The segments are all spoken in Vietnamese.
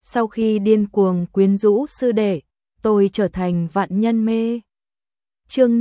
sau khi điên cuồng quyến rũ sư đệ, tôi trở thành vạn nhân mê. Chương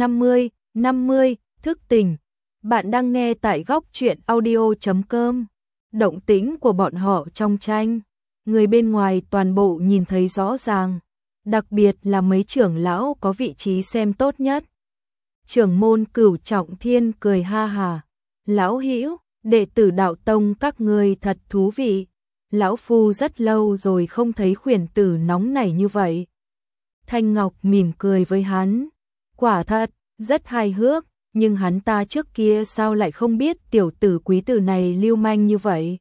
50, thức tỉnh. Bạn đang nghe tại góc truyện audio.com. Động tĩnh của bọn họ trong tranh, người bên ngoài toàn bộ nhìn thấy rõ ràng, đặc biệt là mấy trưởng lão có vị trí xem tốt nhất. Trưởng môn Cửu Trọng Thiên cười ha hà, "Lão hữu, đệ tử Đạo Tông các ngươi thật thú vị. Lão phu rất lâu rồi không thấy khuyển tử nóng nảy như vậy." Thanh Ngọc mỉm cười với hắn, quả thật, rất hài hước, nhưng hắn ta trước kia sao lại không biết tiểu tử Quý tử này lưu manh như vậy.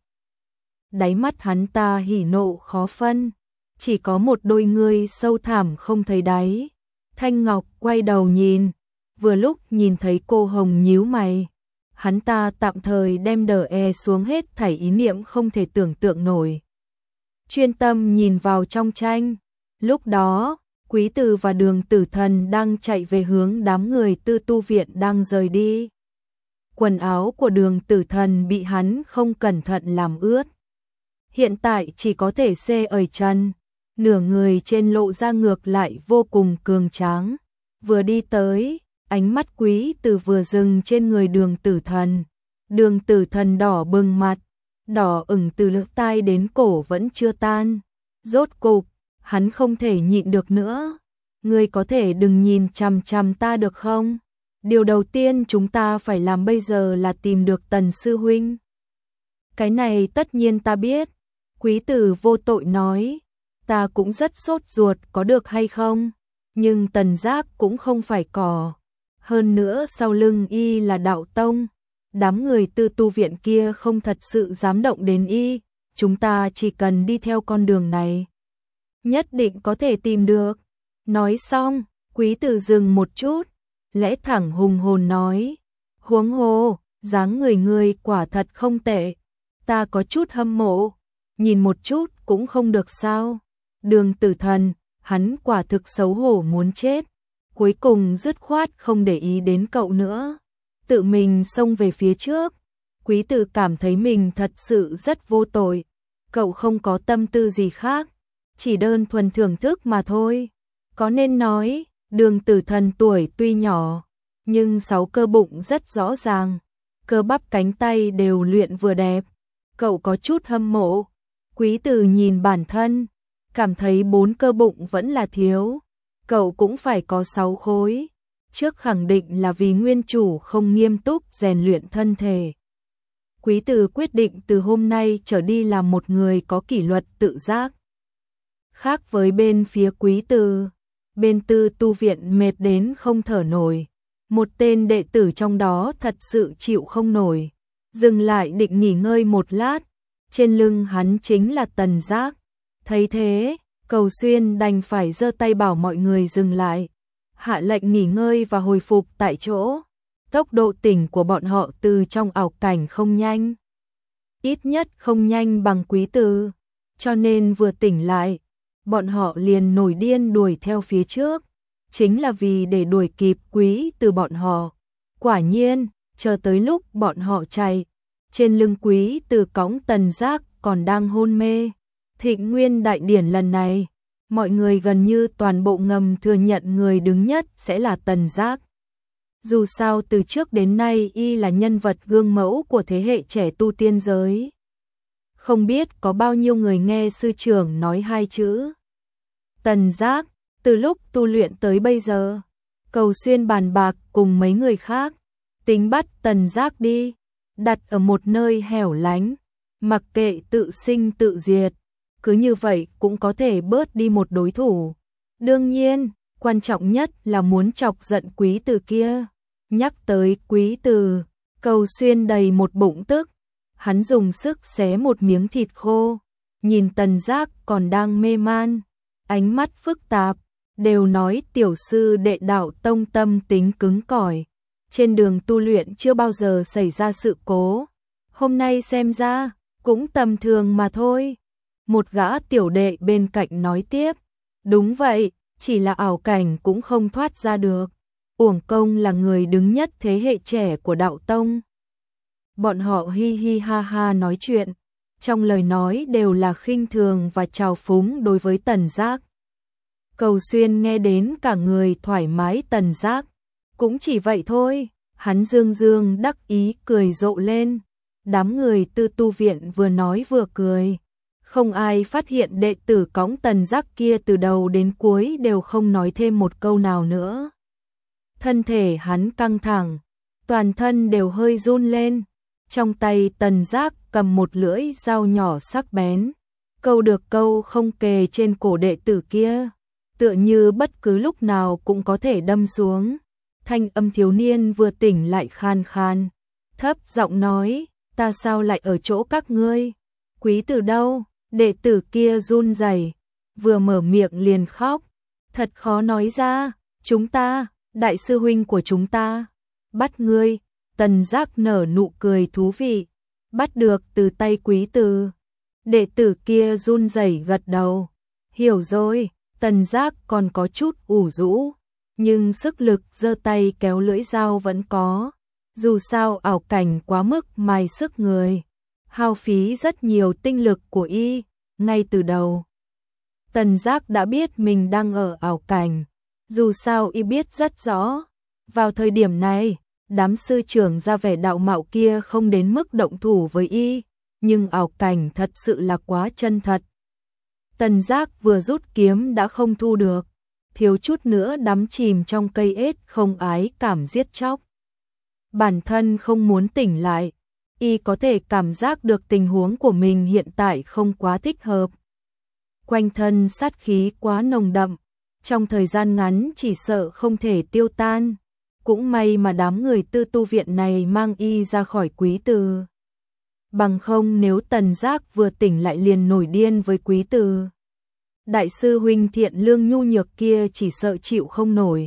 Đáy mắt hắn ta hỉ nộ khó phân, chỉ có một đôi ngươi sâu thẳm không thấy đáy. Thanh Ngọc quay đầu nhìn, vừa lúc nhìn thấy cô Hồng nhíu mày. Hắn ta tạm thời đem đờ xuống hết thảy ý niệm không thể tưởng tượng nổi. Chuyên tâm nhìn vào trong tranh. Lúc đó, Quý Tử và Đường Tử Thần đang chạy về hướng đám người Tư Tu viện đang rời đi. Quần áo của Đường Tử Thần bị hắn không cẩn thận làm ướt. Hiện tại chỉ có thể xê ở chân, nửa người trên lộ ra ngược lại vô cùng cường tráng. Vừa đi tới, ánh mắt Quý Tử vừa dừng trên người Đường Tử Thần. Đường Tử Thần đỏ bừng mặt, đỏ ửng từ lỗ tai đến cổ vẫn chưa tan. Rốt cục, hắn không thể nhịn được nữa. "Ngươi có thể đừng nhìn chằm chằm ta được không? Điều đầu tiên chúng ta phải làm bây giờ là tìm được Tần sư huynh." "Cái này tất nhiên ta biết." Quý Tử vô tội nói, "Ta cũng rất sốt ruột có được hay không? Nhưng Tần Giác cũng không phải cỏ. Hơn nữa sau lưng y là Đạo Tông. Đám người Tư Tu viện kia không thật sự dám động đến y. Chúng ta chỉ cần đi theo con đường này, nhất định có thể tìm được." Nói xong, Quý Tử dừng một chút, lẽ thẳng hùng hồn nói, "Huống hồ, dáng người ngươi quả thật không tệ. Ta có chút hâm mộ. Nhìn một chút cũng không được sao?" Đường Tử Thần, hắn quả thực xấu hổ muốn chết. Cuối cùng dứt khoát không để ý đến cậu nữa, tự mình xông về phía trước. Quý Tử cảm thấy mình thật sự rất vô tội. Cậu không có tâm tư gì khác, chỉ đơn thuần thưởng thức mà thôi. Có nên nói, Đường Tử Thần tuổi tuy nhỏ, nhưng sáu cơ bụng rất rõ ràng, cơ bắp cánh tay đều luyện vừa đẹp. Cậu có chút hâm mộ. Quý Tử nhìn bản thân, cảm thấy 4 cơ bụng vẫn là thiếu. Cậu cũng phải có 6 khối. Trước khẳng định là vì nguyên chủ không nghiêm túc rèn luyện thân thể. Quý Tử quyết định từ hôm nay trở đi làm một người có kỷ luật tự giác. Khác với bên phía Quý Tử, bên Tư Tu viện mệt đến không thở nổi. Một tên đệ tử trong đó thật sự chịu không nổi, dừng lại định nghỉ ngơi một lát. Trên lưng hắn chính là Tần Giác. Thấy thế, Cầu Xuyên đành phải giơ tay bảo mọi người dừng lại, hạ lệnh nghỉ ngơi và hồi phục tại chỗ. Tốc độ tỉnh của bọn họ từ trong ảo cảnh không nhanh, ít nhất không nhanh bằng Quý Tử, cho nên vừa tỉnh lại, bọn họ liền nổi điên đuổi theo phía trước, chính là vì để đuổi kịp Quý Tử bọn họ. Quả nhiên, chờ tới lúc bọn họ chạy, trên lưng Quý Tử cõng Tần Giác còn đang hôn mê. Thịnh Nguyên đại điển lần này, mọi người gần như toàn bộ ngầm thừa nhận người đứng nhất sẽ là Tần Giác. Dù sao từ trước đến nay y là nhân vật gương mẫu của thế hệ trẻ tu tiên giới. Không biết có bao nhiêu người nghe sư trưởng nói 2 chữ Tần Giác, từ lúc tu luyện tới bây giờ. Cầu Xuyên bàn bạc cùng mấy người khác, tính bắt Tần Giác đi, đặt ở một nơi hẻo lánh, mặc kệ tự sinh tự diệt, cứ như vậy cũng có thể bớt đi một đối thủ. Đương nhiên, quan trọng nhất là muốn chọc giận Quý Tử kia. Nhắc tới Quý Tử, Cầu Xuyên đầy một bụng tức, hắn dùng sức xé một miếng thịt khô, nhìn Tần Giác còn đang mê man, ánh mắt phức tạp, đều nói tiểu sư đệ Đạo Tông tâm tính cứng cỏi, trên đường tu luyện chưa bao giờ xảy ra sự cố, hôm nay xem ra cũng tầm thường mà thôi. Một gã tiểu đệ bên cạnh nói tiếp, đúng vậy, chỉ là ảo cảnh cũng không thoát ra được, uổng công là người đứng nhất thế hệ trẻ của Đạo Tông. Bọn họ hi hi ha ha nói chuyện, trong lời nói đều là khinh thường và trào phúng đối với Tần Giác. Cầu Xuyên nghe đến cả người thoải mái. Tần Giác cũng chỉ vậy thôi, hắn dương dương đắc ý cười rộ lên. Đám người Tư tu viện vừa nói vừa cười. Không ai phát hiện đệ tử cõng Tần Giác kia từ đầu đến cuối đều không nói thêm một câu nào nữa. Thân thể hắn căng thẳng, toàn thân đều hơi run lên. Trong tay Tần Giác cầm một lưỡi dao nhỏ sắc bén, câu được câu không kề trên cổ đệ tử kia, tựa như bất cứ lúc nào cũng có thể đâm xuống. Thanh âm thiếu niên vừa tỉnh lại khan khan, thấp giọng nói, ta sao lại ở chỗ các ngươi? Quý tử đâu? Đệ tử kia run rẩy, vừa mở miệng liền khóc, thật khó nói ra, chúng ta, đại sư huynh của chúng ta, bắt ngươi. Tần Giác nở nụ cười thú vị, bắt được từ tay quý tử. Đệ tử kia run rẩy gật đầu, hiểu rồi. Tần Giác còn có chút ủ rũ, nhưng sức lực giơ tay kéo lưỡi dao vẫn có. Dù sao ảo cảnh quá mức mài sức người, hao phí rất nhiều tinh lực của y. Ngay từ đầu, Tần Giác đã biết mình đang ở ảo cảnh. Dù sao y biết rất rõ, vào thời điểm này, đám sư trưởng ra vẻ đạo mạo kia không đến mức động thủ với y, nhưng ảo cảnh thật sự là quá chân thật. Tần Giác vừa rút kiếm đã không thu được, thiếu chút nữa đắm chìm trong cây ết không ái cảm giết chóc. Bản thân không muốn tỉnh lại, y có thể cảm giác được tình huống của mình hiện tại không quá thích hợp. Quanh thân sát khí quá nồng đậm, trong thời gian ngắn chỉ sợ không thể tiêu tan. Cũng may mà đám người Tư tu viện này mang y ra khỏi quý tử. Bằng không nếu Tần Giác vừa tỉnh lại liền nổi điên với quý tử, đại sư huynh thiện lương nhu nhược kia chỉ sợ chịu không nổi.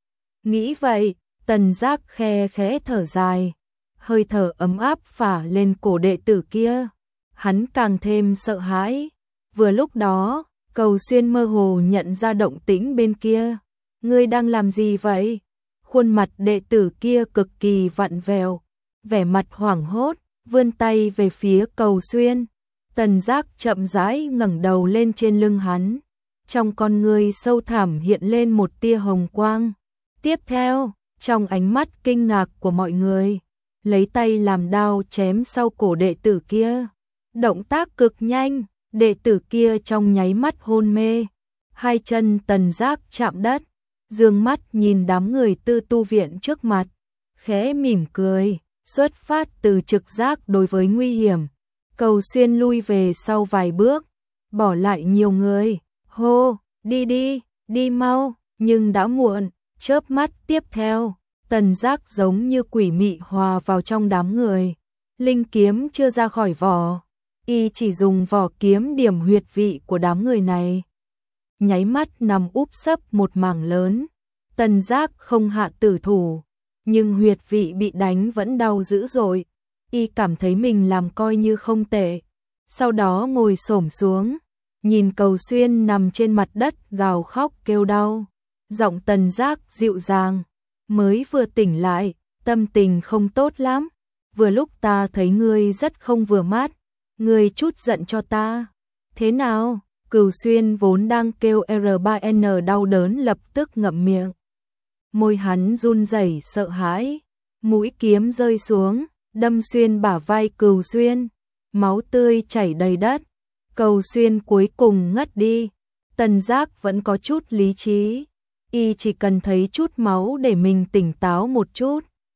Nghĩ vậy, Tần Giác khe khẽ thở dài, hơi thở ấm áp phả lên cổ đệ tử kia. Hắn càng thêm sợ hãi. Vừa lúc đó, Cầu Xuyên mơ hồ nhận ra động tĩnh bên kia. Ngươi đang làm gì vậy? Khuôn mặt đệ tử kia cực kỳ vặn vẹo, vẻ mặt hoảng hốt, vươn tay về phía Cầu Xuyên. Tần Giác chậm rãi ngẩng đầu lên trên lưng hắn, trong con ngươi sâu thẳm hiện lên một tia hồng quang. Tiếp theo, trong ánh mắt kinh ngạc của mọi người, lấy tay làm đao chém sau cổ đệ tử kia. Động tác cực nhanh, đệ tử kia trong nháy mắt hôn mê. Hai chân Tần Giác chạm đất, dương mắt nhìn đám người Tư tu viện trước mặt, khẽ mỉm cười, xuất phát từ trực giác đối với nguy hiểm. Cầu Xuyên lui về sau vài bước, bỏ lại nhiều người, hô, đi đi, đi mau, nhưng đã muộn. Chớp mắt tiếp theo, Tần Giác giống như quỷ mị hòa vào trong đám người. Linh kiếm chưa ra khỏi vỏ, y chỉ dùng vỏ kiếm điểm huyệt vị của đám người này. Nháy mắt nằm úp sấp một mảng lớn. Tần Giác không hạ tử thủ, nhưng huyệt vị bị đánh vẫn đau dữ dội. Y cảm thấy mình làm coi như không tệ. Sau đó ngồi xổm xuống, nhìn Cầu Xuyên nằm trên mặt đất gào khóc kêu đau. Giọng Tần Giác dịu dàng, mới vừa tỉnh lại, tâm tình không tốt lắm. Vừa lúc ta thấy ngươi rất không vừa mắt, ngươi chút giận cho ta. Thế nào? Cửu Xuyên vốn đang kêu R3N đau đớn lập tức ngậm miệng. Môi hắn run rẩy sợ hãi, mũi kiếm rơi xuống, đâm xuyên bả vai Cửu Xuyên, máu tươi chảy đầy đất. Cầu Xuyên cuối cùng ngất đi. Tần Giác vẫn có chút lý trí, y chỉ cần thấy chút máu để mình tỉnh táo một chút.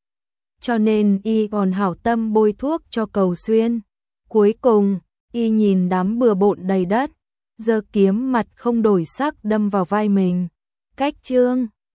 Cho nên y còn hảo tâm bôi thuốc cho Cầu Xuyên. Cuối cùng, y nhìn đám bừa bộn đầy đất, giơ kiếm mặt không đổi sắc đâm vào vai mình. Cách chương